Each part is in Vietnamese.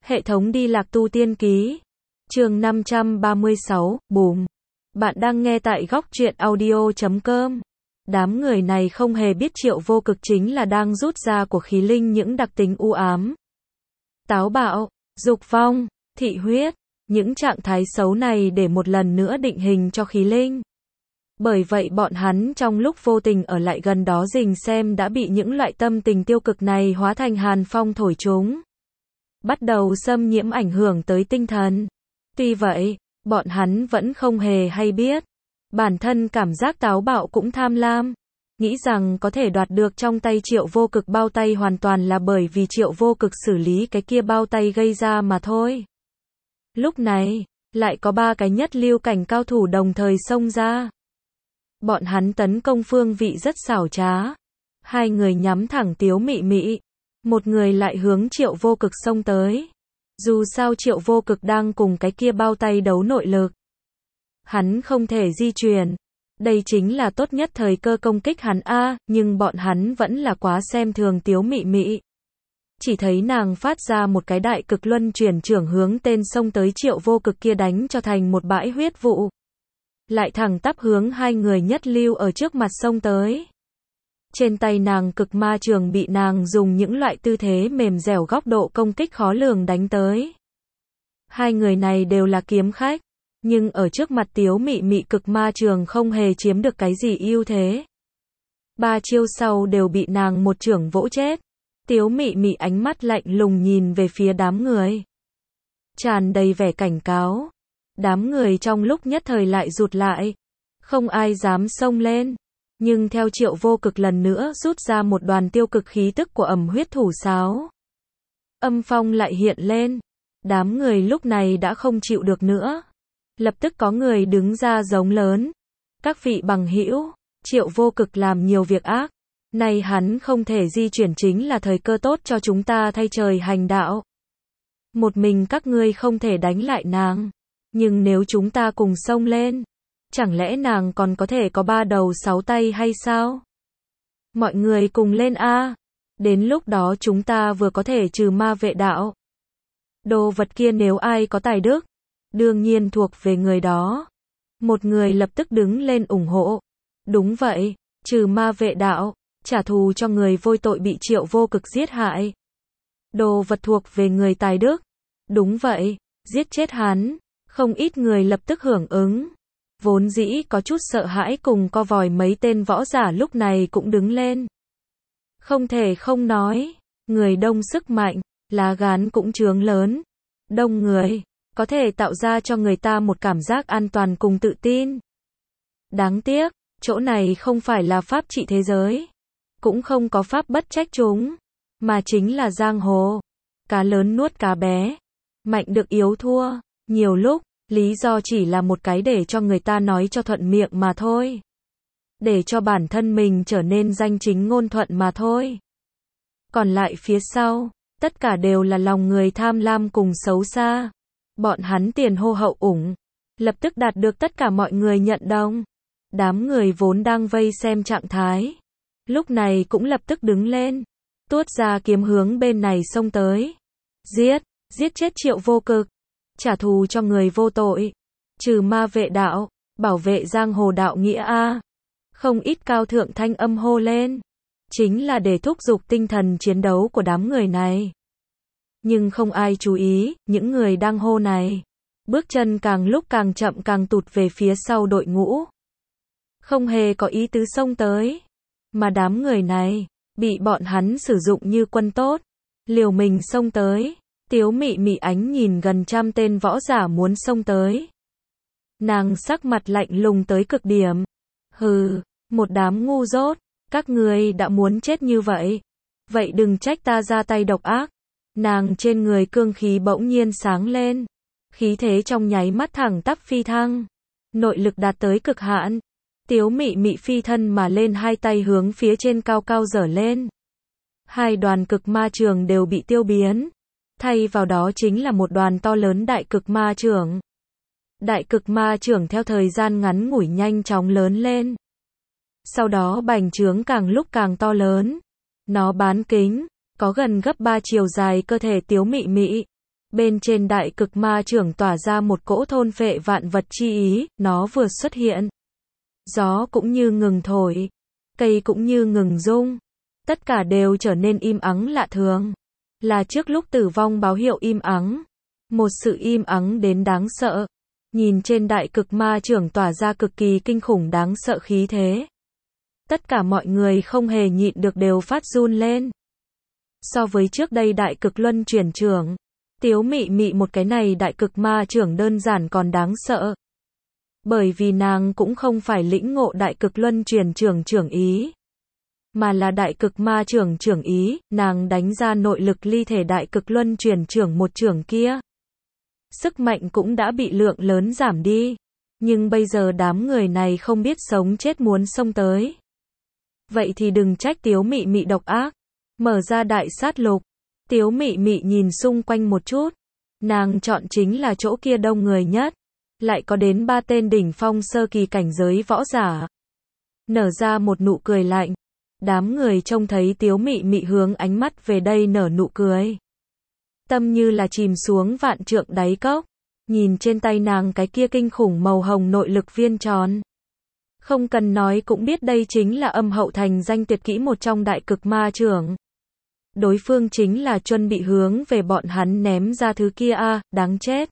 Hệ thống đi lạc tu tiên ký. Chương 536, bùm. Bạn đang nghe tại góc truyện audio.com. Đám người này không hề biết Triệu Vô Cực chính là đang rút ra của khí linh những đặc tính u ám, táo bạo, dục vong, thị huyết, những trạng thái xấu này để một lần nữa định hình cho khí linh. Bởi vậy bọn hắn trong lúc vô tình ở lại gần đó rình xem đã bị những loại tâm tình tiêu cực này hóa thành hàn phong thổi chúng, bắt đầu xâm nhiễm ảnh hưởng tới tinh thần. Tuy vậy, bọn hắn vẫn không hề hay biết. Bản thân cảm giác táo bạo cũng tham lam, nghĩ rằng có thể đoạt được trong tay Triệu Vô Cực bao tay hoàn toàn là bởi vì Triệu Vô Cực xử lý cái kia bao tay gây ra mà thôi. Lúc này, lại có 3 cái nhất lưu cảnh cao thủ đồng thời xông ra. Bọn hắn tấn công phương vị rất xảo trá. 2 người nhắm thẳng Tiếu Mị Mị, một người lại hướng Triệu Vô Cực xông tới. Dù sao Triệu Vô Cực đang cùng cái kia bao tay đấu nội lực, hắn không thể di chuyển. Đây chính là tốt nhất thời cơ công kích hắn nhưng bọn hắn vẫn là quá xem thường Tiếu Mị Mị. Chỉ thấy nàng phát ra một cái đại cực luân chuyển trưởng hướng tên xông tới Triệu Vô Cực kia đánh cho thành một bãi huyết vụ. Lại thẳng tắp hướng 2 người nhất lưu ở trước mặt xông tới. Trên tay nàng cực ma trường bị nàng dùng những loại tư thế mềm dẻo góc độ công kích khó lường đánh tới. 2 người này đều là kiếm khách, nhưng ở trước mặt Tiếu Mị Mị cực ma trường không hề chiếm được cái gì ưu thế. 3 chiêu sau đều bị nàng một chưởng vỗ chết. Tiếu Mị Mị ánh mắt lạnh lùng nhìn về phía đám người, tràn đầy vẻ cảnh cáo. Đám người trong lúc nhất thời lại rụt lại, không ai dám xông lên. Nhưng theo Triệu Vô Cực lần nữa rút ra một đoàn tiêu cực khí tức của ẩm huyết thủ sáo, âm phong lại hiện lên. Đám người lúc này đã không chịu được nữa. Lập tức có người đứng ra giống lớn: các vị bằng hữu, Triệu Vô Cực làm nhiều việc ác, nay hắn không thể di chuyển chính là thời cơ tốt cho chúng ta thay trời hành đạo. Một mình các ngươi không thể đánh lại nàng, nhưng nếu chúng ta cùng xông lên, chẳng lẽ nàng còn có thể có 3 đầu 6 tay hay sao? Mọi người cùng lên đến lúc đó chúng ta vừa có thể trừ ma vệ đạo. Đồ vật kia nếu ai có tài đức, đương nhiên thuộc về người đó. Một người lập tức đứng lên ủng hộ. Đúng vậy, trừ ma vệ đạo, trả thù cho người vô tội bị Triệu Vô Cực giết hại. Đồ vật thuộc về người tài đức. Đúng vậy, giết chết hắn. Không ít người lập tức hưởng ứng. Vốn dĩ có chút sợ hãi cùng co vòi mấy tên võ giả lúc này cũng đứng lên. Không thể không nói, người đông sức mạnh, lá gan cũng trướng lớn. Đông người, có thể tạo ra cho người ta một cảm giác an toàn cùng tự tin. Đáng tiếc, chỗ này không phải là pháp trị thế giới, cũng không có pháp bất trách chúng, mà chính là giang hồ. Cá lớn nuốt cá bé, mạnh được yếu thua, nhiều lúc, lý do chỉ là một cái để cho người ta nói cho thuận miệng mà thôi. Để cho bản thân mình trở nên danh chính ngôn thuận mà thôi. Còn lại phía sau, tất cả đều là lòng người tham lam cùng xấu xa. Bọn hắn tiền hô hậu ủng, lập tức đạt được tất cả mọi người nhận đồng. Đám người vốn đang vây xem trạng thái, lúc này cũng lập tức đứng lên, tuốt ra kiếm hướng bên này xông tới. Giết chết Triệu Vô Cực, trả thù cho người vô tội, trừ ma vệ đạo, bảo vệ giang hồ đạo nghĩa Không ít cao thượng thanh âm hô lên, chính là để thúc giục tinh thần chiến đấu của đám người này. Nhưng không ai chú ý, những người đang hô này, bước chân càng lúc càng chậm càng tụt về phía sau đội ngũ. Không hề có ý tứ xông tới, mà đám người này, bị bọn hắn sử dụng như quân tốt, liều mình xông tới. Tiếu Mị Mị ánh nhìn gần 100 tên võ giả muốn xông tới. Nàng sắc mặt lạnh lùng tới cực điểm. Hừ, một đám ngu dốt, các ngươi đã muốn chết như vậy. Vậy đừng trách ta ra tay độc ác. Nàng trên người cương khí bỗng nhiên sáng lên. Khí thế trong nháy mắt thẳng tắp phi thăng. Nội lực đạt tới cực hạn. Tiếu Mị Mị phi thân mà lên, 2 tay hướng phía trên cao cao giở lên. 2 đoàn cực ma trường đều bị tiêu biến. Thay vào đó chính là một đoàn to lớn đại cực ma trưởng. Đại cực ma trưởng theo thời gian ngắn ngủi nhanh chóng lớn lên. Sau đó bành trướng càng lúc càng to lớn. Nó bán kính, có gần gấp 3 chiều dài cơ thể Tiếu Mị Mị. Bên trên đại cực ma chưởng tỏa ra một cỗ thôn phệ vạn vật chi ý, nó vừa xuất hiện. Gió cũng như ngừng thổi, cây cũng như ngừng rung. Tất cả đều trở nên im ắng lạ thường. Là trước lúc tử vong báo hiệu im ắng. Một sự im ắng đến đáng sợ. Nhìn trên đại cực ma chưởng tỏa ra cực kỳ kinh khủng đáng sợ khí thế. Tất cả mọi người không hề nhịn được đều phát run lên. So với trước đây đại cực luân chuyển chưởng, Tiếu Mị Mị một cái này đại cực ma chưởng đơn giản còn đáng sợ. Bởi vì nàng cũng không phải lĩnh ngộ đại cực luân chuyển chưởng chưởng ý, mà là đại cực ma chưởng chưởng ý, nàng đánh ra nội lực ly thể đại cực luân chuyển chưởng một chưởng kia. Sức mạnh cũng đã bị lượng lớn giảm đi. Nhưng bây giờ đám người này không biết sống chết muốn xông tới. Vậy thì đừng trách Tiếu Mị Mị độc ác. Mở ra đại sát lục. Tiếu Mị Mị nhìn xung quanh một chút. Nàng chọn chính là chỗ kia đông người nhất. Lại có đến 3 tên đỉnh phong sơ kỳ cảnh giới võ giả. Nở ra một nụ cười lạnh. Đám người trông thấy Tiếu Mị Mị hướng ánh mắt về đây nở nụ cười. Tâm như là chìm xuống vạn trượng đáy cốc. Nhìn trên tay nàng cái kia kinh khủng màu hồng nội lực viên tròn. Không cần nói cũng biết đây chính là âm hậu thành danh tuyệt kỹ một trong đại cực ma chưởng. Đối phương chính là chuẩn bị hướng về bọn hắn ném ra thứ kia a, đáng chết.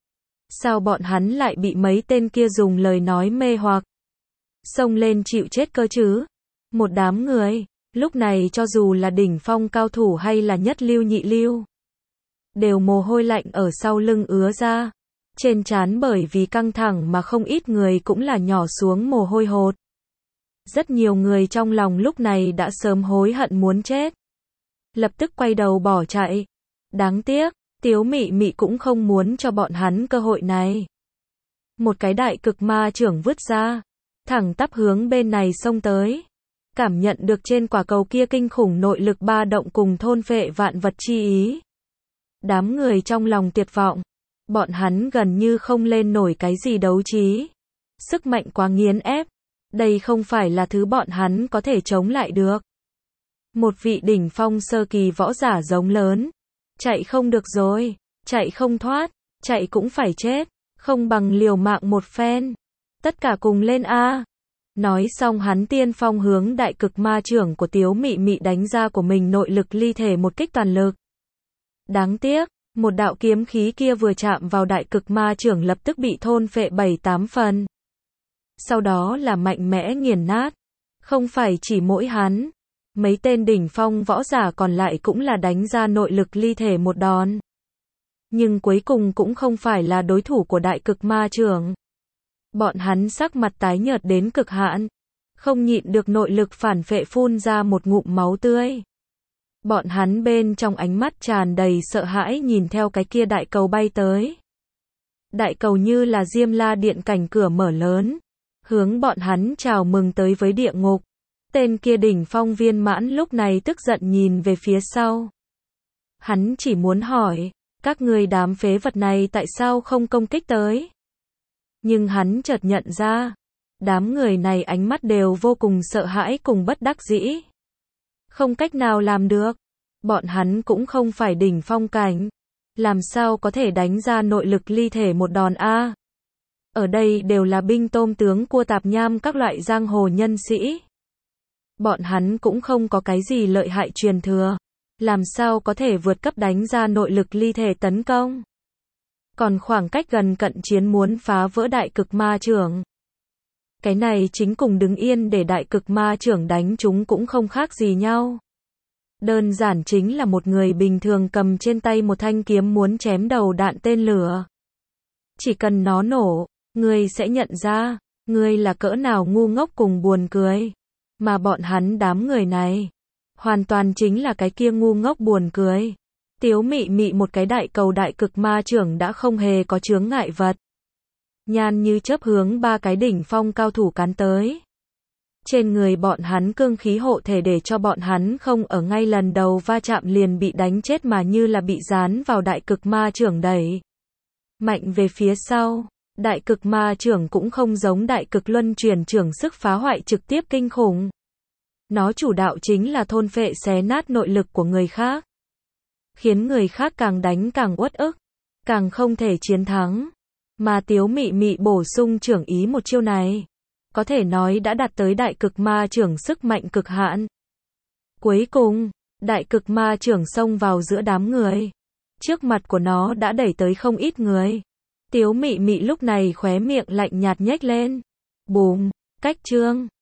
Sao bọn hắn lại bị mấy tên kia dùng lời nói mê hoặc. Xông lên chịu chết cơ chứ. Một đám người, lúc này cho dù là đỉnh phong cao thủ hay là nhất lưu nhị lưu. Đều mồ hôi lạnh ở sau lưng ứa ra. Trên trán bởi vì căng thẳng mà không ít người cũng là nhỏ xuống mồ hôi hột. Rất nhiều người trong lòng lúc này đã sớm hối hận muốn chết. Lập tức quay đầu bỏ chạy. Đáng tiếc, Tiếu Mị Mị cũng không muốn cho bọn hắn cơ hội này. Một cái đại cực ma chưởng vứt ra. Thẳng tắp hướng bên này xông tới. Cảm nhận được trên quả cầu kia kinh khủng nội lực ba động cùng thôn phệ vạn vật chi ý. Đám người trong lòng tuyệt vọng. Bọn hắn gần như không lên nổi cái gì đấu trí. Sức mạnh quá nghiền ép. Đây không phải là thứ bọn hắn có thể chống lại được. Một vị đỉnh phong sơ kỳ võ giả giống lớn. Chạy không được rồi. Chạy không thoát. Chạy cũng phải chết. Không bằng liều mạng một phen. Tất cả cùng lên a. Nói xong hắn tiên phong hướng đại cực ma chưởng của Tiếu Mị Mị đánh ra của mình nội lực ly thể một kích toàn lực. Đáng tiếc. Một đạo kiếm khí kia vừa chạm vào đại cực ma chưởng lập tức bị thôn phệ 7-8 phần. Sau đó là mạnh mẽ nghiền nát. Không phải chỉ mỗi hắn. Mấy tên đỉnh phong võ giả còn lại cũng là đánh ra nội lực ly thể một đòn. Nhưng cuối cùng cũng không phải là đối thủ của đại cực ma chưởng. Bọn hắn sắc mặt tái nhợt đến cực hạn. Không nhịn được nội lực phản phệ phun ra một ngụm máu tươi. Bọn hắn bên trong ánh mắt tràn đầy sợ hãi nhìn theo cái kia đại cầu bay tới. Đại cầu như là Diêm La Điện cảnh cửa mở lớn. Hướng bọn hắn chào mừng tới với địa ngục. Tên kia đỉnh phong viên mãn lúc này tức giận nhìn về phía sau. Hắn chỉ muốn hỏi, các người đám phế vật này tại sao không công kích tới? Nhưng hắn chợt nhận ra, đám người này ánh mắt đều vô cùng sợ hãi cùng bất đắc dĩ. Không cách nào làm được. Bọn hắn cũng không phải đỉnh phong cảnh. Làm sao có thể đánh ra nội lực ly thể một đòn a? Ở đây đều là binh tôm tướng cua tạp nham các loại giang hồ nhân sĩ. Bọn hắn cũng không có cái gì lợi hại truyền thừa. Làm sao có thể vượt cấp đánh ra nội lực ly thể tấn công? Còn khoảng cách gần cận chiến muốn phá vỡ đại cực ma chưởng. Cái này chính cùng đứng yên để đại cực ma chưởng đánh chúng cũng không khác gì nhau. Đơn giản chính là một người bình thường cầm trên tay một thanh kiếm muốn chém đầu đạn tên lửa. Chỉ cần nó nổ, ngươi sẽ nhận ra, ngươi là cỡ nào ngu ngốc cùng buồn cười. Mà bọn hắn đám người này, hoàn toàn chính là cái kia ngu ngốc buồn cười. Tiếu Mị Mị một cái đại cầu đại cực ma chưởng đã không hề có chướng ngại vật. Nhan như chớp hướng 3 cái đỉnh phong cao thủ cán tới. Trên người bọn hắn cương khí hộ thể để cho bọn hắn không ở ngay lần đầu va chạm liền bị đánh chết mà như là bị dán vào đại cực ma chưởng đẩy mạnh về phía sau. Đại cực ma chưởng cũng không giống đại cực luân chuyển chưởng sức phá hoại trực tiếp kinh khủng. Nó chủ đạo chính là thôn phệ xé nát nội lực của người khác. Khiến người khác càng đánh càng uất ức. càng không thể chiến thắng. Mà Tiếu Mị Mị bổ sung trưởng ý một chiêu này, có thể nói đã đạt tới đại cực ma trưởng sức mạnh cực hạn. Cuối cùng, đại cực ma trưởng xông vào giữa đám người. Trước mặt của nó đã đẩy tới không ít người. Tiếu Mị Mị lúc này khóe miệng lạnh nhạt nhếch lên. Bùm, cách chương.